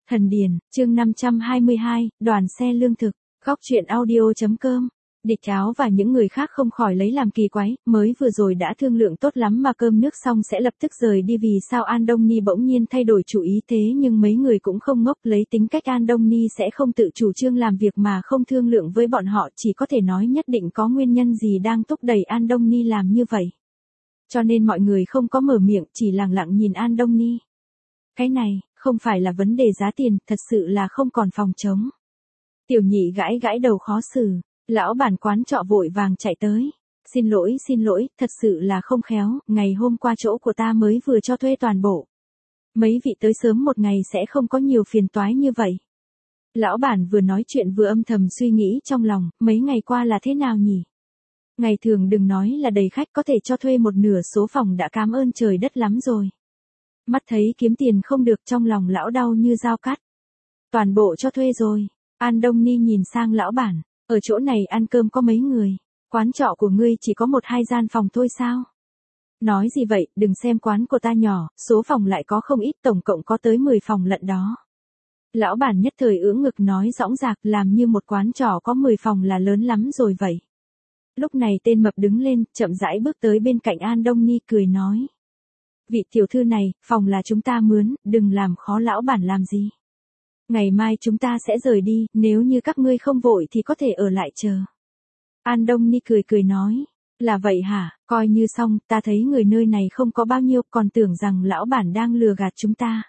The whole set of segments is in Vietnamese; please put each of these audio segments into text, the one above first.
Thần Điền, chương 522, đoàn xe lương thực, góc truyện audio.com. Địch Áo và những người khác không khỏi lấy làm kỳ quái, mới vừa rồi đã thương lượng tốt lắm mà cơm nước xong sẽ lập tức rời đi, vì sao An Đông Ni bỗng nhiên thay đổi chủ ý thế, nhưng mấy người cũng không ngốc, lấy tính cách An Đông Ni sẽ không tự chủ trương làm việc mà không thương lượng với bọn họ, chỉ có thể nói nhất định có nguyên nhân gì đang thúc đẩy An Đông Ni làm như vậy. Cho nên mọi người không có mở miệng, chỉ lặng lặng nhìn An Đông Ni. Cái này, không phải là vấn đề giá tiền, thật sự là không còn phòng trống. Tiểu Nhị gãi gãi đầu khó xử, lão bản quán trọ vội vàng chạy tới. Xin lỗi, thật sự là không khéo, ngày hôm qua chỗ của ta mới vừa cho thuê toàn bộ. Mấy vị tới sớm một ngày sẽ không có nhiều phiền toái như vậy. Lão bản vừa nói chuyện vừa âm thầm suy nghĩ trong lòng, mấy ngày qua là thế nào nhỉ? Ngày thường đừng nói là đầy khách, có thể cho thuê một nửa số phòng đã cảm ơn trời đất lắm rồi. Mắt thấy kiếm tiền không được, trong lòng lão đau như dao cắt. Toàn bộ cho thuê rồi. An Đông Ni nhìn sang lão bản, ở chỗ này ăn cơm có mấy người, quán trọ của ngươi chỉ có 1-2 gian phòng thôi sao? Nói gì vậy, đừng xem quán của ta nhỏ, số phòng lại có không ít, tổng cộng có tới 10 phòng lận đó. Lão bản nhất thời ưỡn ngực nói dõng dạc, làm như một quán trọ có 10 phòng là lớn lắm rồi vậy. Lúc này tên mập đứng lên, chậm rãi bước tới bên cạnh An Đông Ni cười nói. Vị tiểu thư này, phòng là chúng ta mướn, đừng làm khó lão bản làm gì. Ngày mai chúng ta sẽ rời đi, nếu như các ngươi không vội thì có thể ở lại chờ. An Đông Ni cười nói, là vậy hả, coi như xong, ta thấy người nơi này không có bao nhiêu, còn tưởng rằng lão bản đang lừa gạt chúng ta.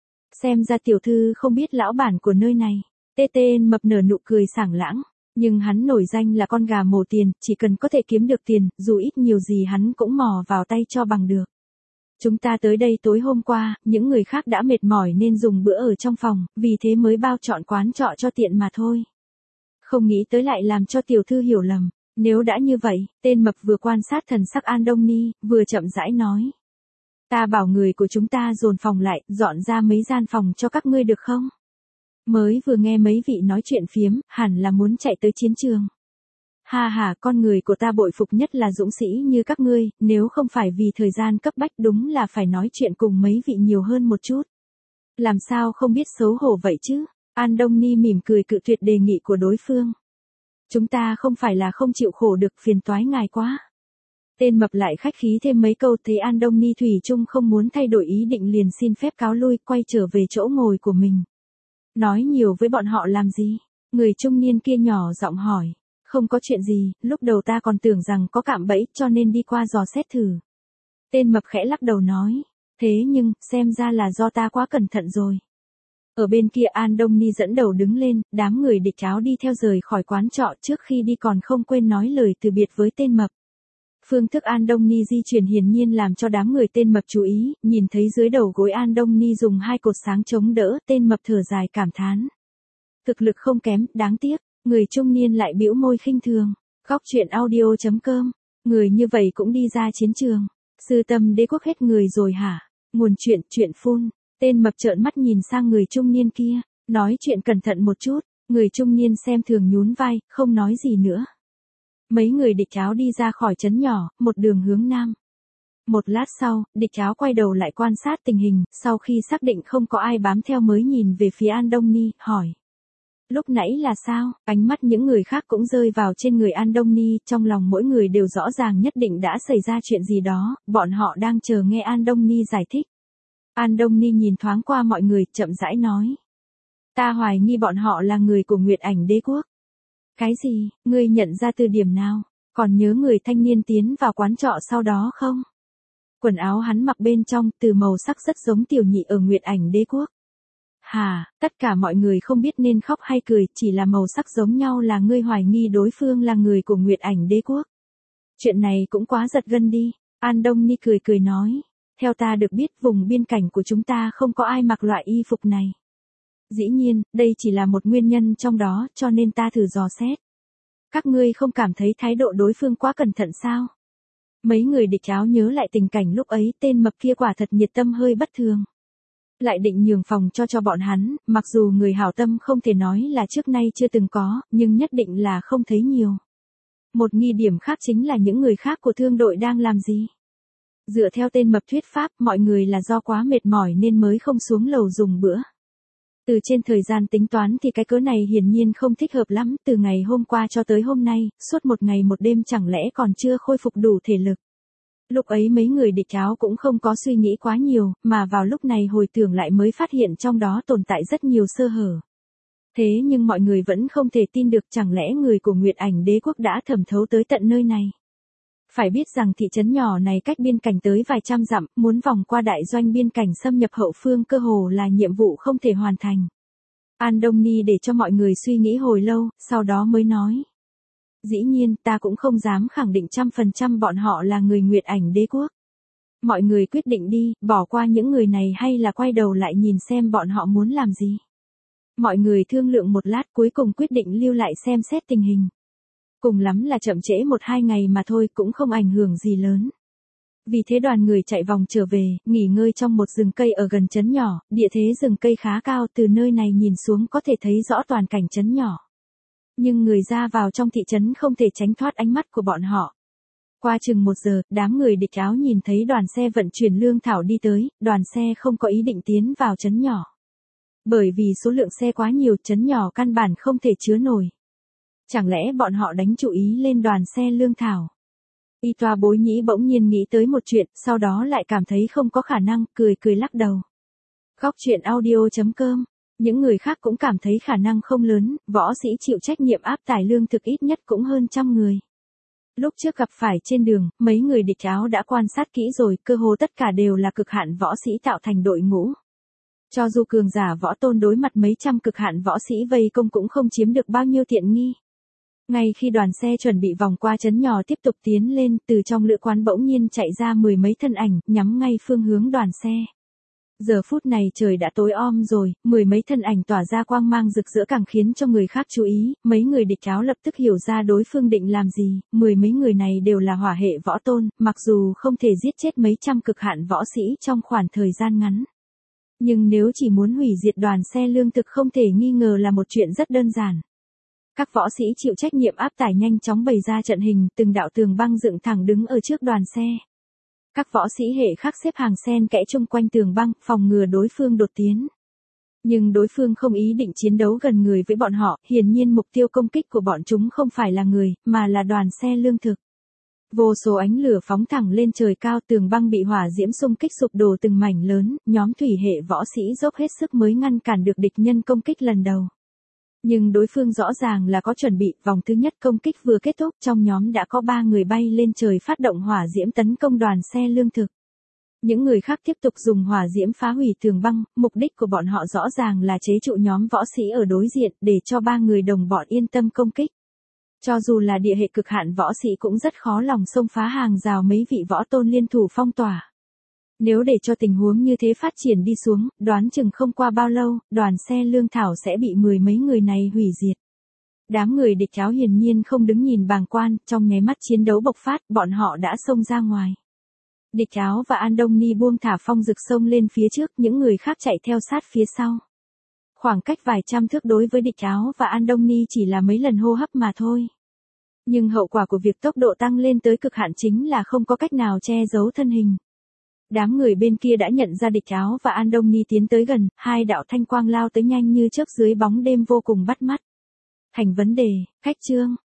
Xem ra tiểu thư không biết lão bản của nơi này. Tên mập nở nụ cười sảng lãng, nhưng hắn nổi danh là con gà mổ tiền, chỉ cần có thể kiếm được tiền, dù ít nhiều gì hắn cũng mò vào tay cho bằng được. Chúng ta tới đây tối hôm qua, những người khác đã mệt mỏi nên dùng bữa ở trong phòng, vì thế mới bao chọn quán trọ cho tiện mà thôi. Không nghĩ tới lại làm cho tiểu thư hiểu lầm. Nếu đã như vậy, tên mập vừa quan sát thần sắc An Đông Ni, vừa chậm rãi nói. Ta bảo người của chúng ta dồn phòng lại, dọn ra mấy gian phòng cho các ngươi được không? Mới vừa nghe mấy vị nói chuyện phiếm, hẳn là muốn chạy tới chiến trường. Ha, con người của ta bội phục nhất là dũng sĩ như các ngươi, nếu không phải vì thời gian cấp bách đúng là phải nói chuyện cùng mấy vị nhiều hơn một chút. Làm sao không biết xấu hổ vậy chứ? An Đông Ni mỉm cười cự tuyệt đề nghị của đối phương. Chúng ta không phải là không chịu khổ được, phiền toái ngài quá. Tên mập lại khách khí thêm mấy câu, thấy An Đông Ni thủy chung không muốn thay đổi ý định liền xin phép cáo lui, quay trở về chỗ ngồi của mình. Nói nhiều với bọn họ làm gì? Người trung niên kia nhỏ giọng hỏi. Không có chuyện gì, lúc đầu ta còn tưởng rằng có cạm bẫy cho nên đi qua dò xét thử. Tên mập khẽ lắc đầu nói. Thế nhưng, xem ra là do ta quá cẩn thận rồi. Ở bên kia An Đông Ni dẫn đầu đứng lên, đám người Địch Áo đi theo rời khỏi quán trọ, trước khi đi còn không quên nói lời từ biệt với tên mập. Phương thức An Đông Ni di chuyển hiển nhiên làm cho đám người tên mập chú ý, nhìn thấy dưới đầu gối An Đông Ni dùng 2 cột sáng chống đỡ, tên mập thở dài cảm thán. Thực lực không kém, đáng tiếc. Người trung niên lại bĩu môi khinh thường. Góc truyện audio.com. Người như vậy cũng đi ra chiến trường. Sư Tâm Đế quốc hết người rồi hả? Nguồn chuyện phun. Tên mập trợn mắt nhìn sang người trung niên kia. Nói chuyện cẩn thận một chút. Người trung niên xem thường nhún vai, không nói gì nữa. Mấy người Địch Áo đi ra khỏi trấn nhỏ, một đường hướng nam. Một lát sau, Địch Áo quay đầu lại quan sát tình hình, sau khi xác định không có ai bám theo mới nhìn về phía An Đông Ni, hỏi. Lúc nãy là sao? Ánh mắt những người khác cũng rơi vào trên người An Đông Ni, trong lòng mỗi người đều rõ ràng nhất định đã xảy ra chuyện gì đó, bọn họ đang chờ nghe An Đông Ni giải thích. An Đông Ni nhìn thoáng qua mọi người, chậm rãi nói. Ta hoài nghi bọn họ là người của Nguyệt Ảnh Đế quốc. Cái gì? Ngươi nhận ra từ điểm nào? Còn nhớ người thanh niên tiến vào quán trọ sau đó không? Quần áo hắn mặc bên trong, từ màu sắc rất giống Tiểu Nhị ở Nguyệt Ảnh Đế quốc. Hà, tất cả mọi người không biết nên khóc hay cười, chỉ là màu sắc giống nhau là ngươi hoài nghi đối phương là người của Nguyệt Ảnh Đế quốc. Chuyện này cũng quá giật gân đi. An Đông Ni cười nói. Theo ta được biết vùng biên cảnh của chúng ta không có ai mặc loại y phục này. Dĩ nhiên, đây chỉ là một nguyên nhân trong đó, cho nên ta thử dò xét. Các ngươi không cảm thấy thái độ đối phương quá cẩn thận sao? Mấy người Địch Áo nhớ lại tình cảnh lúc ấy, tên mập kia quả thật nhiệt tâm hơi bất thường. Lại định nhường phòng cho bọn hắn, mặc dù người hảo tâm không thể nói là trước nay chưa từng có, nhưng nhất định là không thấy nhiều. Một nghi điểm khác chính là những người khác của thương đội đang làm gì. Dựa theo tên mập thuyết pháp, mọi người là do quá mệt mỏi nên mới không xuống lầu dùng bữa. Từ trên thời gian tính toán thì cái cớ này hiển nhiên không thích hợp lắm, từ ngày hôm qua cho tới hôm nay, suốt một ngày một đêm chẳng lẽ còn chưa khôi phục đủ thể lực. Lúc ấy mấy người địch áo cũng không có suy nghĩ quá nhiều, mà vào lúc này hồi tưởng lại mới phát hiện trong đó tồn tại rất nhiều sơ hở. Thế nhưng mọi người vẫn không thể tin được, chẳng lẽ người của Nguyệt Ảnh Đế quốc đã thẩm thấu tới tận nơi này. Phải biết rằng thị trấn nhỏ này cách biên cảnh tới vài trăm dặm, muốn vòng qua đại doanh biên cảnh xâm nhập hậu phương cơ hồ là nhiệm vụ không thể hoàn thành. An Đông Ni để cho mọi người suy nghĩ hồi lâu, sau đó mới nói. Dĩ nhiên ta cũng không dám khẳng định 100% bọn họ là người Nguyệt Ảnh Đế quốc. Mọi người quyết định đi, bỏ qua những người này hay là quay đầu lại nhìn xem bọn họ muốn làm gì. Mọi người thương lượng một lát cuối cùng quyết định lưu lại xem xét tình hình. Cùng lắm là chậm trễ 1-2 ngày mà thôi, cũng không ảnh hưởng gì lớn. Vì thế đoàn người chạy vòng trở về, nghỉ ngơi trong một rừng cây ở gần trấn nhỏ, địa thế rừng cây khá cao, từ nơi này nhìn xuống có thể thấy rõ toàn cảnh trấn nhỏ. Nhưng người ra vào trong thị trấn không thể tránh thoát ánh mắt của bọn họ. Qua chừng 1 giờ, đám người địch áo nhìn thấy đoàn xe vận chuyển lương thảo đi tới, đoàn xe không có ý định tiến vào trấn nhỏ. Bởi vì số lượng xe quá nhiều, trấn nhỏ căn bản không thể chứa nổi. Chẳng lẽ bọn họ đánh chủ ý lên đoàn xe lương thảo? Y Toa Bối Nhĩ bỗng nhiên nghĩ tới một chuyện, sau đó lại cảm thấy không có khả năng, cười lắc đầu. Góc truyện audio.com. Những người khác cũng cảm thấy khả năng không lớn, võ sĩ chịu trách nhiệm áp tải lương thực ít nhất cũng hơn 100 người. Lúc trước gặp phải trên đường, mấy người địch áo đã quan sát kỹ rồi, cơ hồ tất cả đều là cực hạn võ sĩ tạo thành đội ngũ. Cho dù cường giả võ tôn đối mặt mấy trăm cực hạn võ sĩ vây công cũng không chiếm được bao nhiêu tiện nghi. Ngay khi đoàn xe chuẩn bị vòng qua trấn nhỏ tiếp tục tiến lên, từ trong lữ quán bỗng nhiên chạy ra 10 mấy thân ảnh, nhắm ngay phương hướng đoàn xe. Giờ phút này trời đã tối om rồi, 10 mấy thân ảnh tỏa ra quang mang rực rỡ càng khiến cho người khác chú ý, mấy người địch áo lập tức hiểu ra đối phương định làm gì, 10 mấy người này đều là hỏa hệ võ tôn, mặc dù không thể giết chết mấy trăm cực hạn võ sĩ trong khoảng thời gian ngắn. Nhưng nếu chỉ muốn hủy diệt đoàn xe lương thực không thể nghi ngờ là một chuyện rất đơn giản. Các võ sĩ chịu trách nhiệm áp tải nhanh chóng bày ra trận hình, từng đạo tường băng dựng thẳng đứng ở trước đoàn xe. Các võ sĩ hệ khác xếp hàng xen kẽ chung quanh tường băng, phòng ngừa đối phương đột tiến. Nhưng đối phương không ý định chiến đấu gần người với bọn họ, hiển nhiên mục tiêu công kích của bọn chúng không phải là người, mà là đoàn xe lương thực. Vô số ánh lửa phóng thẳng lên trời cao, tường băng bị hỏa diễm xung kích sụp đổ từng mảnh lớn, nhóm thủy hệ võ sĩ dốc hết sức mới ngăn cản được địch nhân công kích lần đầu. Nhưng đối phương rõ ràng là có chuẩn bị, vòng thứ nhất công kích vừa kết thúc, trong nhóm đã có 3 người bay lên trời phát động hỏa diễm tấn công đoàn xe lương thực. Những người khác tiếp tục dùng hỏa diễm phá hủy tường băng, mục đích của bọn họ rõ ràng là chế trụ nhóm võ sĩ ở đối diện, để cho 3 người đồng bọn yên tâm công kích. Cho dù là địa hệ cực hạn võ sĩ cũng rất khó lòng xông phá hàng rào mấy vị võ tôn liên thủ phong tỏa. Nếu để cho tình huống như thế phát triển đi xuống, đoán chừng không qua bao lâu, đoàn xe lương thảo sẽ bị 10 mấy người này hủy diệt. Đám người địch áo hiển nhiên không đứng nhìn bàng quan, trong nháy mắt chiến đấu bộc phát, bọn họ đã xông ra ngoài. Địch áo và An Đông Ni buông thả phong rực xông lên phía trước, những người khác chạy theo sát phía sau. Khoảng cách vài trăm thước đối với địch áo và An Đông Ni chỉ là mấy lần hô hấp mà thôi. Nhưng hậu quả của việc tốc độ tăng lên tới cực hạn chính là không có cách nào che giấu thân hình. Đám người bên kia đã nhận ra địch áo và An Đông Ni tiến tới gần, 2 đạo thanh quang lao tới nhanh như chớp dưới bóng đêm vô cùng bắt mắt. Thành vấn đề, khách trương,